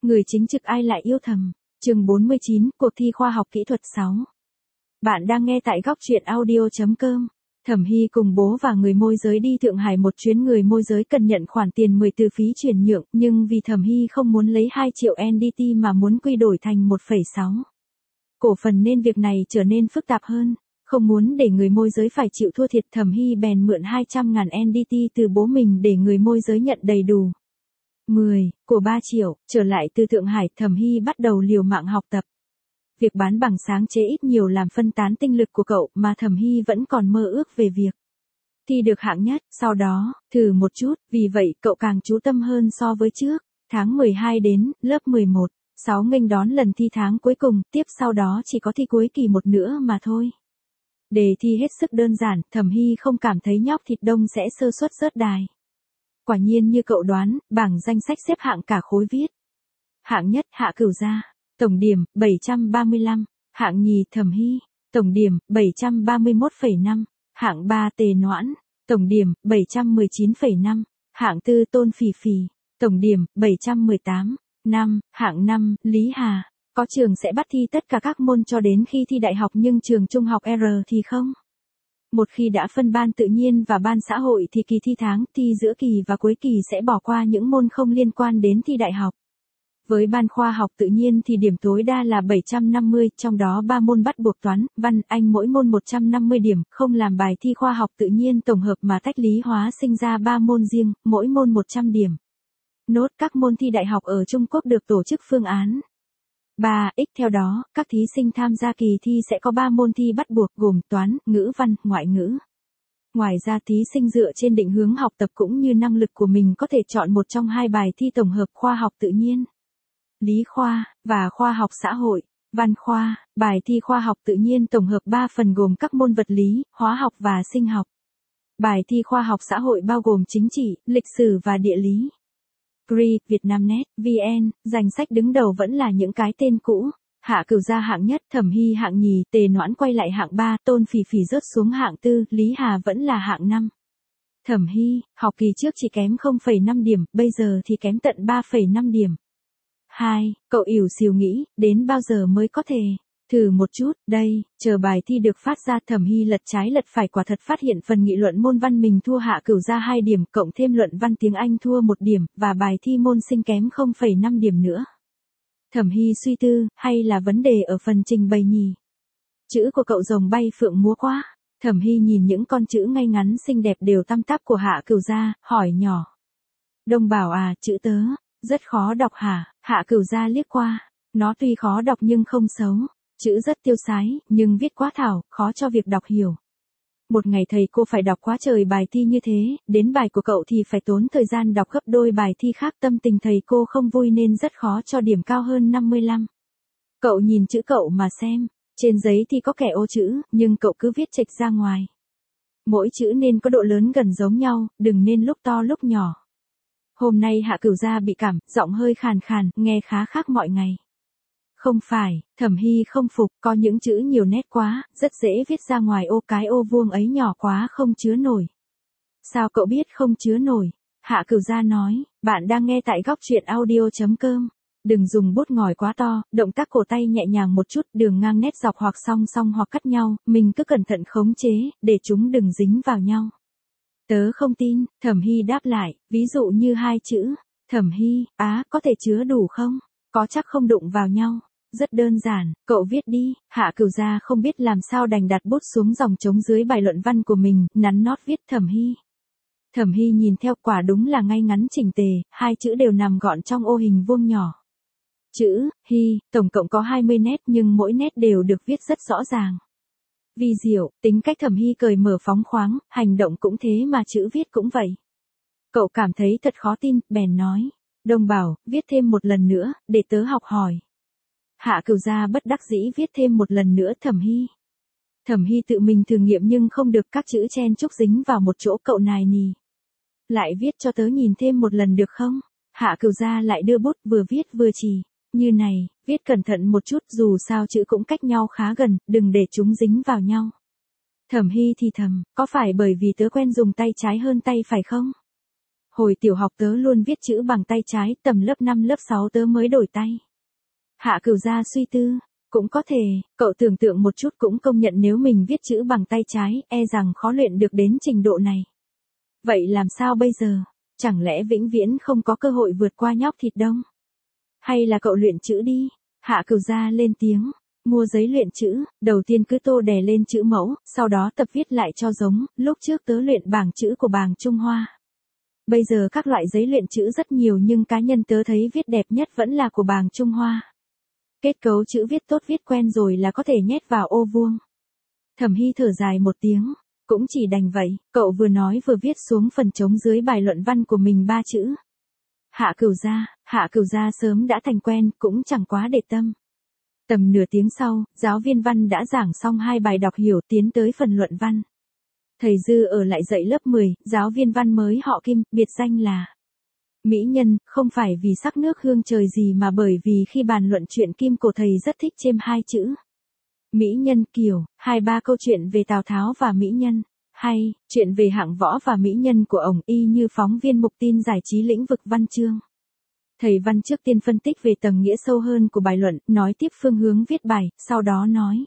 Người chính trực ai lại yêu thầm. Chương 49, cuộc thi khoa học kỹ thuật 6. Bạn đang nghe tại góc truyện audio.com. Thẩm Hy cùng bố và người môi giới đi Thượng Hải một chuyến. Người môi giới cần nhận khoản tiền 10 từ phí chuyển nhượng, nhưng vì Thẩm Hy không muốn lấy 2 triệu NDT mà muốn quy đổi thành 1,6 cổ phần nên việc này trở nên phức tạp hơn. Không muốn để người môi giới phải chịu thua thiệt, Thẩm Hy bèn mượn 200.000 NDT từ bố mình để người môi giới nhận đầy đủ 10 của 3 triệu. Trở lại từ Thượng Hải, Thẩm Hy bắt đầu liều mạng học tập. Việc bán bằng sáng chế ít nhiều làm phân tán tinh lực của cậu, mà Thẩm Hy vẫn còn mơ ước về việc thi được hạng nhất, sau đó thử một chút, vì vậy cậu càng chú tâm hơn so với trước. Tháng 12 đến, lớp 11, 6 nghênh đón lần thi tháng cuối cùng, tiếp sau đó chỉ có thi cuối kỳ một nữa mà thôi. Đề thi hết sức đơn giản, Thẩm Hy không cảm thấy nhóc thịt đông sẽ sơ suất rớt đài. Quả nhiên như cậu đoán, bảng danh sách xếp hạng cả khối viết. Hạng nhất Hạ Cửu Gia, tổng điểm 735, hạng nhì Thẩm Hy, tổng điểm 731,5, hạng 3 Tề Noãn, tổng điểm 719,5, hạng tư Tôn Phỉ Phỉ, tổng điểm 718, 5, hạng 5 Lý Hà. Có trường sẽ bắt thi tất cả các môn cho đến khi thi đại học, nhưng trường trung học R thì không. Một khi đã phân ban tự nhiên và ban xã hội thì kỳ thi tháng, thi giữa kỳ và cuối kỳ sẽ bỏ qua những môn không liên quan đến thi đại học. Với ban khoa học tự nhiên thì điểm tối đa là 750, trong đó 3 môn bắt buộc toán, văn, anh mỗi môn 150 điểm, không làm bài thi khoa học tự nhiên tổng hợp mà tách lý hóa sinh ra 3 môn riêng, mỗi môn 100 điểm. Nốt các môn thi đại học ở Trung Quốc được tổ chức phương án 3x, theo đó, các thí sinh tham gia kỳ thi sẽ có 3 môn thi bắt buộc gồm toán, ngữ văn, ngoại ngữ. Ngoài ra thí sinh dựa trên định hướng học tập cũng như năng lực của mình có thể chọn một trong 2 bài thi tổng hợp khoa học tự nhiên, lý khoa, và khoa học xã hội, văn khoa. Bài thi khoa học tự nhiên tổng hợp 3 phần gồm các môn vật lý, hóa học và sinh học. Bài thi khoa học xã hội bao gồm chính trị, lịch sử và địa lý. GRI, Vietnamnet, VN, danh sách đứng đầu vẫn là những cái tên cũ. Hạ Cửu Gia hạng nhất, Thẩm Hy hạng nhì, Tề Noãn quay lại hạng 3, Tôn Phỉ Phỉ rớt xuống hạng 4, Lý Hà vẫn là hạng 5. Thẩm Hy, học kỳ trước chỉ kém 0,5 điểm, bây giờ thì kém tận 3,5 điểm. 2. Cậu ỉu xìu nghĩ, đến bao giờ mới có thể thử một chút, đây, chờ bài thi được phát ra. Thẩm Hy lật trái lật phải, quả thật phát hiện phần nghị luận môn văn mình thua Hạ Cửu Gia 2 điểm, cộng thêm luận văn tiếng Anh thua 1 điểm, và bài thi môn sinh kém 0,5 điểm nữa. Thẩm Hy suy tư, hay là vấn đề ở phần trình bày nhỉ? Chữ của cậu rồng bay phượng múa quá. Thẩm Hy nhìn những con chữ ngay ngắn xinh đẹp đều tăm tắp của Hạ Cửu Gia, hỏi nhỏ. Đông Bảo à, chữ tớ rất khó đọc hả? Hạ Cửu Gia liếc qua. Nó tuy khó đọc nhưng không xấu. Chữ rất tiêu sái, nhưng viết quá thảo, khó cho việc đọc hiểu. Một ngày thầy cô phải đọc quá trời bài thi như thế, đến bài của cậu thì phải tốn thời gian đọc gấp đôi bài thi khác. Tâm tình thầy cô không vui nên rất khó cho điểm cao hơn 55. Cậu nhìn chữ cậu mà xem. Trên giấy thì có kẻ ô chữ, nhưng cậu cứ viết chệch ra ngoài. Mỗi chữ nên có độ lớn gần giống nhau, đừng nên lúc to lúc nhỏ. Hôm nay Hạ Cửu Gia bị cảm, giọng hơi khàn khàn, nghe khá khác mọi ngày. Không phải, Thẩm Hy không phục, có những chữ nhiều nét quá, rất dễ viết ra ngoài ô, cái ô vuông ấy nhỏ quá không chứa nổi. Sao cậu biết không chứa nổi? Hạ Cửu Gia nói, bạn đang nghe tại góc truyện audio.com. Đừng dùng bút ngòi quá to, động tác cổ tay nhẹ nhàng một chút, đường ngang nét dọc hoặc song song hoặc cắt nhau, mình cứ cẩn thận khống chế, để chúng đừng dính vào nhau. Tớ không tin, Thẩm Hy đáp lại, ví dụ như 2 chữ. Thẩm Hy, có thể chứa đủ không? Có chắc không đụng vào nhau? Rất đơn giản, cậu viết đi. Hạ Cửu Gia không biết làm sao đành đặt bút xuống dòng trống dưới bài luận văn của mình, nắn nót viết Thẩm Hy. Thẩm Hy nhìn theo, quả đúng là ngay ngắn chỉnh tề, 2 chữ đều nằm gọn trong ô hình vuông nhỏ. Chữ Hy, tổng cộng có 20 nét nhưng mỗi nét đều được viết rất rõ ràng. Vi diệu, tính cách Thẩm Hy cởi mở phóng khoáng, hành động cũng thế mà chữ viết cũng vậy. Cậu cảm thấy thật khó tin, bèn nói. Đông Bảo, viết thêm một lần nữa, để tớ học hỏi. Hạ Cửu Gia bất đắc dĩ viết thêm một lần nữa Thẩm Hy. Thẩm Hy tự mình thử nghiệm nhưng không được, các chữ chen chúc dính vào một chỗ. Cậu nài nỉ. Lại viết cho tớ nhìn thêm một lần được không? Hạ Cửu Gia lại đưa bút, vừa viết vừa chỉ. Như này, viết cẩn thận một chút, dù sao chữ cũng cách nhau khá gần, đừng để chúng dính vào nhau. Thẩm Hy thì thầm, có phải bởi vì tớ quen dùng tay trái hơn tay phải không? Hồi tiểu học tớ luôn viết chữ bằng tay trái, tầm lớp 5 lớp 6 tớ mới đổi tay. Hạ Cửu Gia suy tư, cũng có thể, cậu tưởng tượng một chút cũng công nhận nếu mình viết chữ bằng tay trái, e rằng khó luyện được đến trình độ này. Vậy làm sao bây giờ? Chẳng lẽ vĩnh viễn không có cơ hội vượt qua nhóc thịt đông? Hay là cậu luyện chữ đi? Hạ Cửu Gia lên tiếng, mua giấy luyện chữ, đầu tiên cứ tô đè lên chữ mẫu, sau đó tập viết lại cho giống, lúc trước tớ luyện bảng chữ của bảng Trung Hoa. Bây giờ các loại giấy luyện chữ rất nhiều nhưng cá nhân tớ thấy viết đẹp nhất vẫn là của bảng Trung Hoa. Kết cấu chữ viết tốt viết quen rồi là có thể nhét vào ô vuông. Thẩm Hy thở dài một tiếng, cũng chỉ đành vậy, cậu vừa nói vừa viết xuống phần trống dưới bài luận văn của mình 3 chữ. Hạ Cửu Gia sớm đã thành quen, cũng chẳng quá để tâm. Tầm nửa tiếng sau, giáo viên văn đã giảng xong 2 bài đọc hiểu tiến tới phần luận văn. Thầy Dư ở lại dạy lớp 10, giáo viên văn mới họ Kim, biệt danh là Mỹ Nhân, không phải vì sắc nước hương trời gì mà bởi vì khi bàn luận chuyện Kim Cổ thầy rất thích chêm 2 chữ. Mỹ Nhân Kiều, 2-3 câu chuyện về Tào Tháo và Mỹ Nhân. Hay, chuyện về hạng võ và mỹ nhân của ổng y như phóng viên mục tin giải trí lĩnh vực văn chương. Thầy văn trước tiên phân tích về tầng nghĩa sâu hơn của bài luận, nói tiếp phương hướng viết bài, sau đó nói.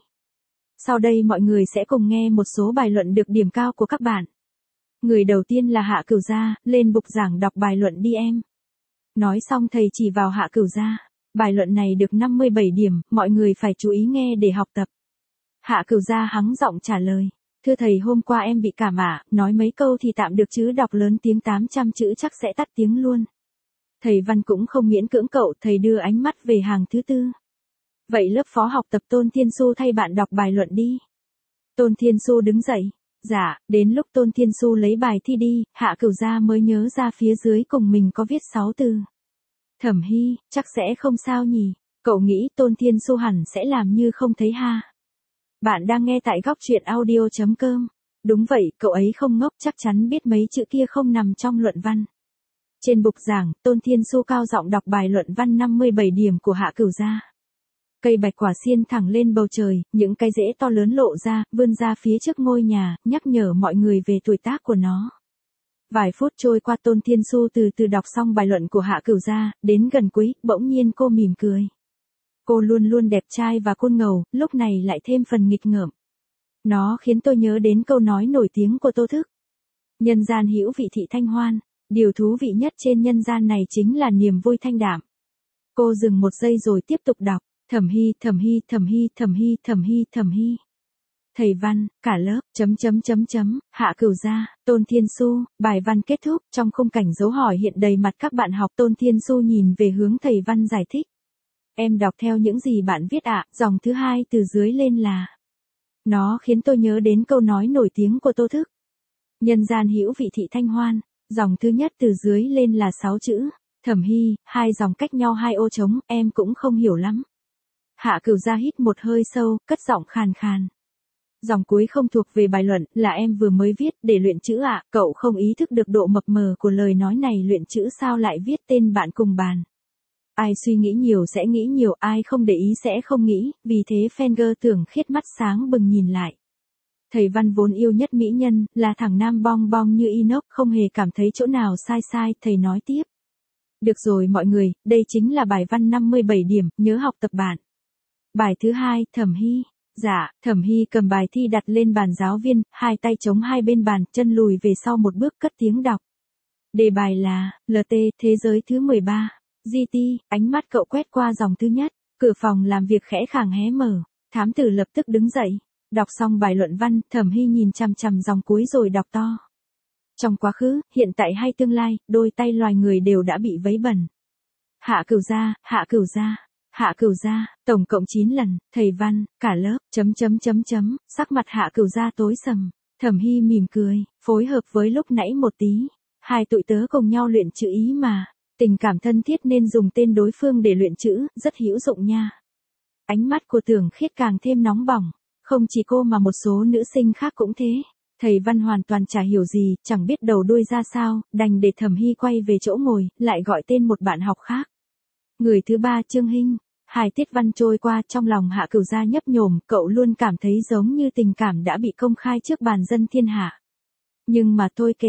Sau đây mọi người sẽ cùng nghe một số bài luận được điểm cao của các bạn. Người đầu tiên là Hạ Cửu Gia, lên bục giảng đọc bài luận đi em. Nói xong thầy chỉ vào Hạ Cửu Gia. Bài luận này được 57 điểm, mọi người phải chú ý nghe để học tập. Hạ Cửu Gia hắng giọng trả lời. Thưa thầy hôm qua em bị cảm ạ, nói mấy câu thì tạm được chứ đọc lớn tiếng 800 chữ chắc sẽ tắt tiếng luôn. Thầy văn cũng không miễn cưỡng cậu, thầy đưa ánh mắt về hàng thứ 4. Vậy lớp phó học tập Tôn Thiên Xu thay bạn đọc bài luận đi. Tôn Thiên Xu đứng dậy. Dạ, đến lúc Tôn Thiên Xu lấy bài thi đi, Hạ Cửu Gia mới nhớ ra phía dưới cùng mình có viết 6 từ. Thẩm Hy, chắc sẽ không sao nhỉ, cậu nghĩ Tôn Thiên Xu hẳn sẽ làm như không thấy ha. Bạn đang nghe tại góc truyện audio.com. Đúng vậy, cậu ấy không ngốc chắc chắn biết mấy chữ kia không nằm trong luận văn. Trên bục giảng, Tôn Thiên Xu cao giọng đọc bài luận văn 57 điểm của Hạ Cửu Gia. Cây bạch quả xiên thẳng lên bầu trời, những cái rễ to lớn lộ ra, vươn ra phía trước ngôi nhà, nhắc nhở mọi người về tuổi tác của nó. Vài phút trôi qua Tôn Thiên Xu từ từ đọc xong bài luận của Hạ Cửu Gia, đến gần cuối, bỗng nhiên cô mỉm cười. Cô luôn luôn đẹp trai và côn ngầu, lúc này lại thêm phần nghịch ngợm. Nó khiến tôi nhớ đến câu nói nổi tiếng của Tô Thức. Nhân gian hữu vị thị thanh hoan, điều thú vị nhất trên nhân gian này chính là niềm vui thanh đạm. Cô dừng một giây rồi tiếp tục đọc, Thẩm Hy, Thẩm Hy, Thẩm Hy, Thẩm Hy, Thẩm Hy, Thẩm Hy. Thầy văn, cả lớp, Hạ Cửu Gia, Tôn Thiên Xu, bài văn kết thúc, trong khung cảnh dấu hỏi hiện đầy mặt các bạn học Tôn Thiên Xu nhìn về hướng thầy văn giải thích. Em đọc theo những gì bạn viết ạ, dòng thứ 2 từ dưới lên là. Nó khiến tôi nhớ đến câu nói nổi tiếng của Tô Thức. Nhân gian hữu vị thị thanh hoan, dòng thứ nhất từ dưới lên là 6 chữ. Thẩm Hy, 2 dòng cách nhau 2 ô trống, em cũng không hiểu lắm. Hạ Cửu Gia hít một hơi sâu, cất giọng khàn khàn. Dòng cuối không thuộc về bài luận, là em vừa mới viết, để luyện chữ ạ, cậu không ý thức được độ mập mờ của lời nói này, luyện chữ sao lại viết tên bạn cùng bàn. Ai suy nghĩ nhiều sẽ nghĩ nhiều, ai không để ý sẽ không nghĩ, vì thế Fenger Tưởng Khiết mắt sáng bừng nhìn lại. Thầy văn vốn yêu nhất mỹ nhân, là thằng nam bong bong như inox, không hề cảm thấy chỗ nào sai sai, thầy nói tiếp. Được rồi mọi người, đây chính là bài văn 57 điểm, nhớ học tập bạn. Bài thứ 2, Thẩm Hy. Dạ, Thẩm Hy cầm bài thi đặt lên bàn giáo viên, 2 tay chống hai bên bàn, chân lùi về sau một bước cất tiếng đọc. Đề bài là, LT, thế giới thứ 13. GT, ánh mắt cậu quét qua dòng thứ nhất, cửa phòng làm việc khẽ khàng hé mở, thám tử lập tức đứng dậy. Đọc xong bài luận văn, Thẩm Hy nhìn chằm chằm dòng cuối rồi đọc to. Trong quá khứ, hiện tại hay tương lai, đôi tay loài người đều đã bị vấy bẩn. Hạ Cửu Gia, Hạ Cửu Gia, Hạ Cửu Gia, tổng cộng 9 lần, thầy văn, cả lớp, sắc mặt Hạ Cửu Gia tối sầm. Thẩm Hy mỉm cười, phối hợp với lúc nãy một tí. Hai tụi tớ cùng nhau luyện chữ ý mà. Tình cảm thân thiết nên dùng tên đối phương để luyện chữ, rất hữu dụng nha. Ánh mắt của Tưởng Khiết càng thêm nóng bỏng. Không chỉ cô mà một số nữ sinh khác cũng thế. Thầy văn hoàn toàn chả hiểu gì, chẳng biết đầu đuôi ra sao, đành để Thẩm Hy quay về chỗ ngồi, lại gọi tên một bạn học khác. Người thứ 3 Trương Hinh. 2 tiết văn trôi qua, trong lòng Hạ Cửu Gia nhấp nhổm, cậu luôn cảm thấy giống như tình cảm đã bị công khai trước bàn dân thiên hạ. Nhưng mà thôi kệ,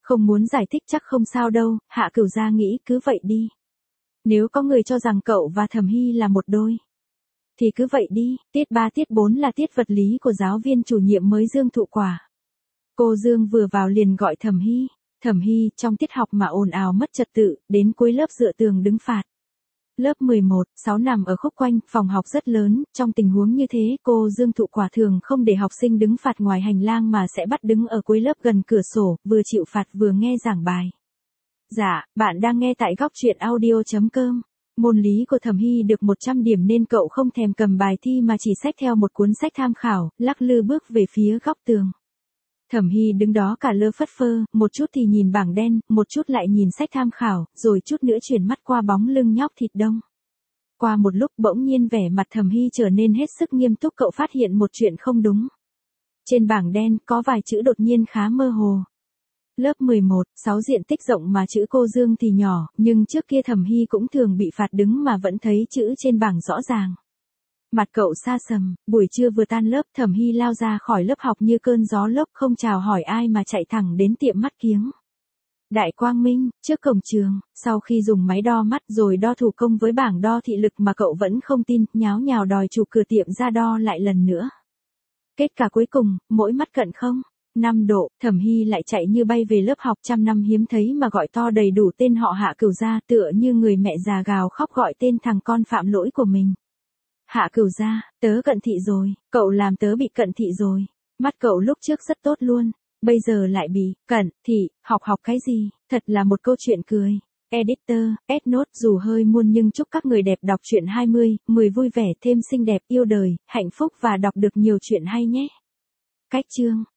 Không muốn giải thích chắc không sao đâu, Hạ Cửu Gia nghĩ cứ vậy đi. Nếu có người cho rằng cậu và Thẩm Hy là một đôi, thì cứ vậy đi. Tiết 3 tiết 4 là tiết vật lý của giáo viên chủ nhiệm mới Dương Thụ Quả. Cô Dương vừa vào liền gọi Thẩm Hy. Thẩm Hy trong tiết học mà ồn ào mất trật tự, đến cuối lớp dựa tường đứng phạt. Lớp 11, 6 nằm ở khúc quanh, phòng học rất lớn, trong tình huống như thế cô Dương Thụ Quả thường không để học sinh đứng phạt ngoài hành lang mà sẽ bắt đứng ở cuối lớp gần cửa sổ, vừa chịu phạt vừa nghe giảng bài. Dạ, bạn đang nghe tại góc truyện audio.com. Môn lý của Thẩm Hy được 100 điểm nên cậu không thèm cầm bài thi mà chỉ xách theo một cuốn sách tham khảo, lắc lư bước về phía góc tường. Thẩm Hy đứng đó cả lơ phất phơ, một chút thì nhìn bảng đen, một chút lại nhìn sách tham khảo, rồi chút nữa chuyển mắt qua bóng lưng nhóc thịt đông. Qua một lúc bỗng nhiên vẻ mặt Thẩm Hy trở nên hết sức nghiêm túc, cậu phát hiện một chuyện không đúng. Trên bảng đen có vài chữ đột nhiên khá mơ hồ. Lớp 11, 6 diện tích rộng mà chữ cô Dương thì nhỏ, nhưng trước kia Thẩm Hy cũng thường bị phạt đứng mà vẫn thấy chữ trên bảng rõ ràng. Mặt cậu xa sầm, buổi trưa vừa tan lớp Thẩm Hy lao ra khỏi lớp học như cơn gió lốc, không chào hỏi ai mà chạy thẳng đến tiệm mắt kiếng Đại Quang Minh, trước cổng trường. Sau khi dùng máy đo mắt rồi đo thủ công với bảng đo thị lực mà cậu vẫn không tin, nháo nhào đòi chủ cửa tiệm ra đo lại lần nữa. Kết quả cuối cùng, mỗi mắt cận 0,5 độ, Thẩm Hy lại chạy như bay về lớp học, trăm năm hiếm thấy mà gọi to đầy đủ tên họ Hạ Cửu Gia, tựa như người mẹ già gào khóc gọi tên thằng con phạm lỗi của mình. Hạ Cửu Gia, tớ cận thị rồi, cậu làm tớ bị cận thị rồi. Mắt cậu lúc trước rất tốt luôn, bây giờ lại bị cận thị, học cái gì, thật là một câu chuyện cười. Editor, S-Note dù hơi muôn nhưng chúc các người đẹp đọc truyện 20/10 vui vẻ thêm xinh đẹp, yêu đời, hạnh phúc và đọc được nhiều chuyện hay nhé. Cách chương